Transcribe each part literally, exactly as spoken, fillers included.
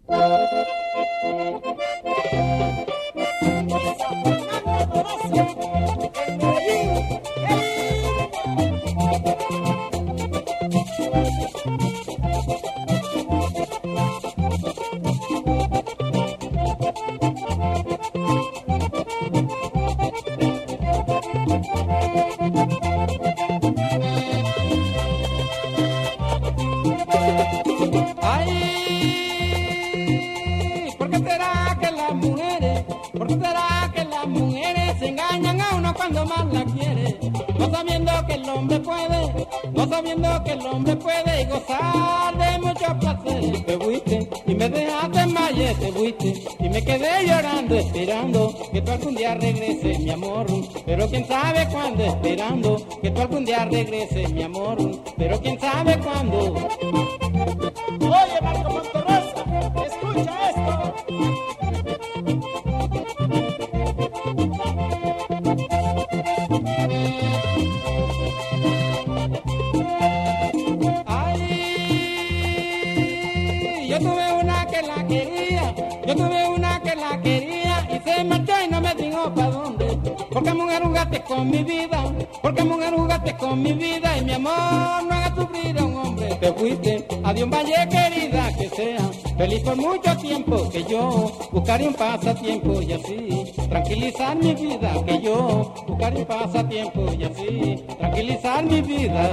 ¿Por qué será que las mujeres se engañan a uno cuando más la quiere? No sabiendo que el hombre puede, no sabiendo que el hombre puede gozar de muchos placeres. Te fuiste y me dejaste en malle, te fuiste y me quedé llorando, esperando que tú algún día regreses, mi amor. Pero quién sabe cuándo, esperando que tú algún día regreses, mi amor. Pero quién sabe cuándo. Oye, Marco Monterrosa, escucha esto. Yo tuve una que la quería, yo tuve una que la quería y se marchó y no me dijo pa' dónde. Porque mujer jugaste con mi vida, porque mujer jugaste con mi vida y mi amor no haga sufrir a un hombre. Te fuiste, adiós valle querida, que sea feliz por mucho tiempo, que yo buscaré un pasatiempo y así tranquilizar mi vida, que yo buscaré un pasatiempo y así tranquilizar mi vida.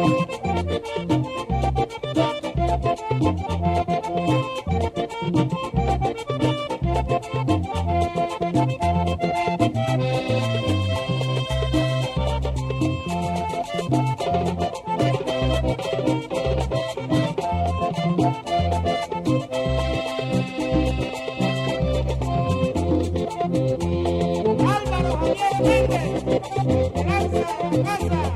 Álvaro Javier Méndez, Gracias, Casa.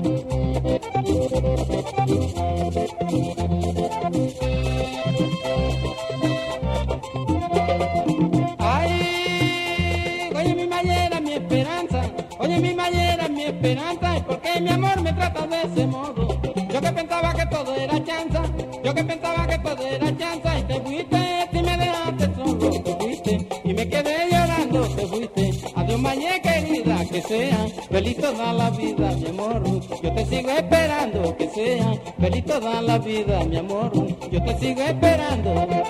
Ay, oye mi mayera, mi esperanza, oye mi mayera, mi esperanza, ¿y por qué mi amor me trata de ese modo? Yo que pensaba que todo era chanza, yo que pensaba que todo era chanza, y te fuiste, y me dejaste solo, te fuiste, y me quedé llorando, te fuiste, adiós mañé querida, que sea feliz toda la vida, mi amor, yo te sigo esperando, que sea feliz toda la vida, mi amor, yo te sigo esperando.